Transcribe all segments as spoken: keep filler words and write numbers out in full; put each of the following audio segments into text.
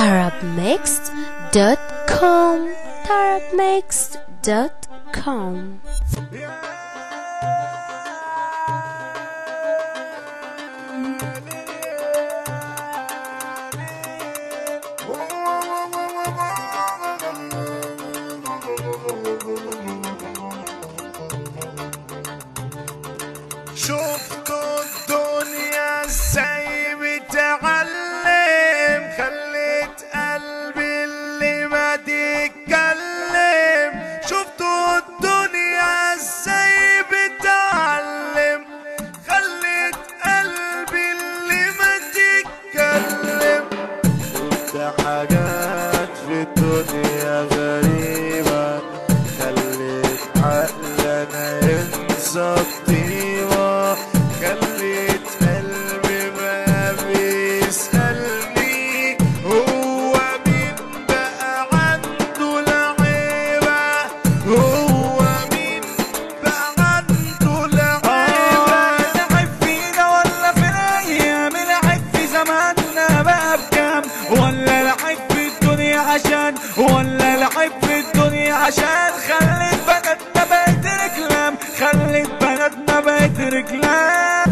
Arabmixed dot com Arabmixed dot com. شفتوا الدنيا ازاي بتعلم، خلت قلبي اللي ما تتكلم. شفتوا الدنيا ازاي بتعلم، خلت قلبي اللي ما تتكلم. شفت حاجات في الدنيا غريبة، خلت عقلنا ينسى الطيبة، خلت قلبي ما بيسألني هو مين بقى عنده العيبة، هو مين بقى عنده العيبة. العيب فينا ولا في الأيام، العيب في زماننا بقى بكام، ولا العيب في الدنيا عشان، ولا العيب في الدنيا عشان خلت بناتنا بقت رجلام، خلت بناتنا بقت رجلام.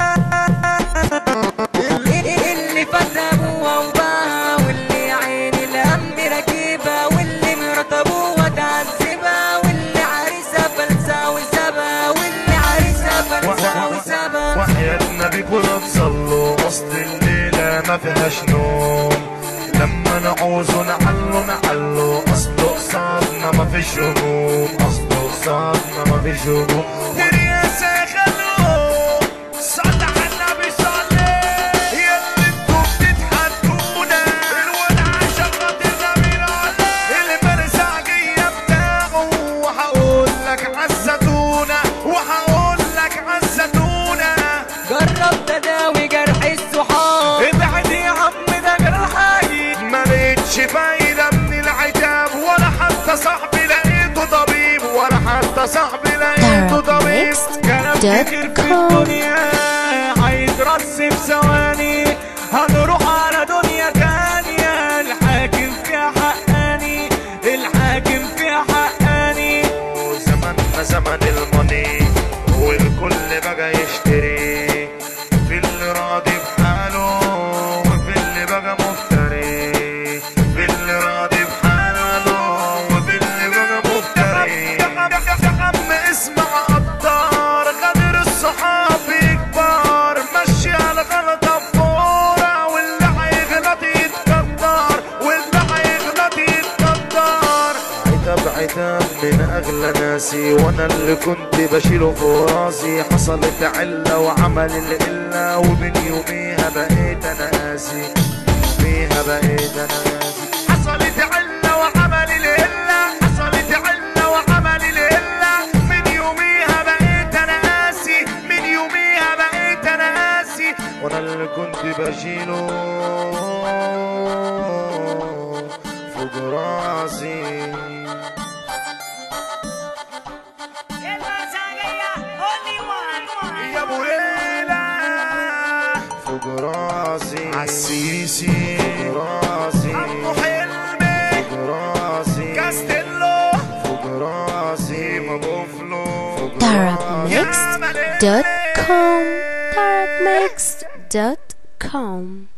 اللي فات ابوها وباها، واللي عين الهم راكبها، واللي مرات ابوها تعذبها، واللي عريسها فلسة وسابها، واللي عريسها فلسة وسابها. وحياتنا بكل تصلوا، وسط الليلة ما فيهاش نوم، لما نعوزوا نعلو نعلو، اصل قصادنا ما فيش هموم، اصل قصادنا ما فيش هموم. الرياسة خلوه صلى على النبي صلي، يا اللي انتوا بتتحدونا، الولع شغلت الغمير عليه، المرزعجية بتاعه، وهقول لك عالزتونة، وهقول لك عالزتونة. جرب تداوي جرح الصحاب، ابعد يا عم ده جرحي، ما لقيتش فايدة من العتاب، ولا حتى صاحبي لقيته طبيب، ولا حتى صاحبي لقيته طبيب. كلام كتير في الدنيا هيترص في ثواني، هنروح على دنيا تانية، الحاكم فيها حقاني، الحاكم فيها حقاني. زماننا زمن الماني، والكل بقى يشتري، في اللي راضي بحاله وفي اللي بقى مفتري، في اللي راضي بحاله وفي اللي بقى مفتري. يا عم اسمع قدار، غدر الصحاب كبار، مشي على غلطة فورة، واللي هيغلط يتقدر، واللي هيغلط يتقدر. عتاب عتاب من اغلى ناسي، وانا اللي كنت بشيله فوق راسي، حصلت علة وعمل القلة، ومن يوميها بقيت انا قاسي، يوميها بقيت انا قاسي. حصلت علة وعمل القلة، حصلت علة وعمل القلة، من يوميها بقيت انا قاسي، من يوميها بقيت انا قاسي، وانا اللي كنت بشيله فوق راسي. يا ابو ليلى فوق راسي، عالسيسي فوق راسي، عمو حلمي فوق راسي، كاستيلو فوق راسي، مبوفلو فوق راسي. Arabmixed dot com Arabmixed dot com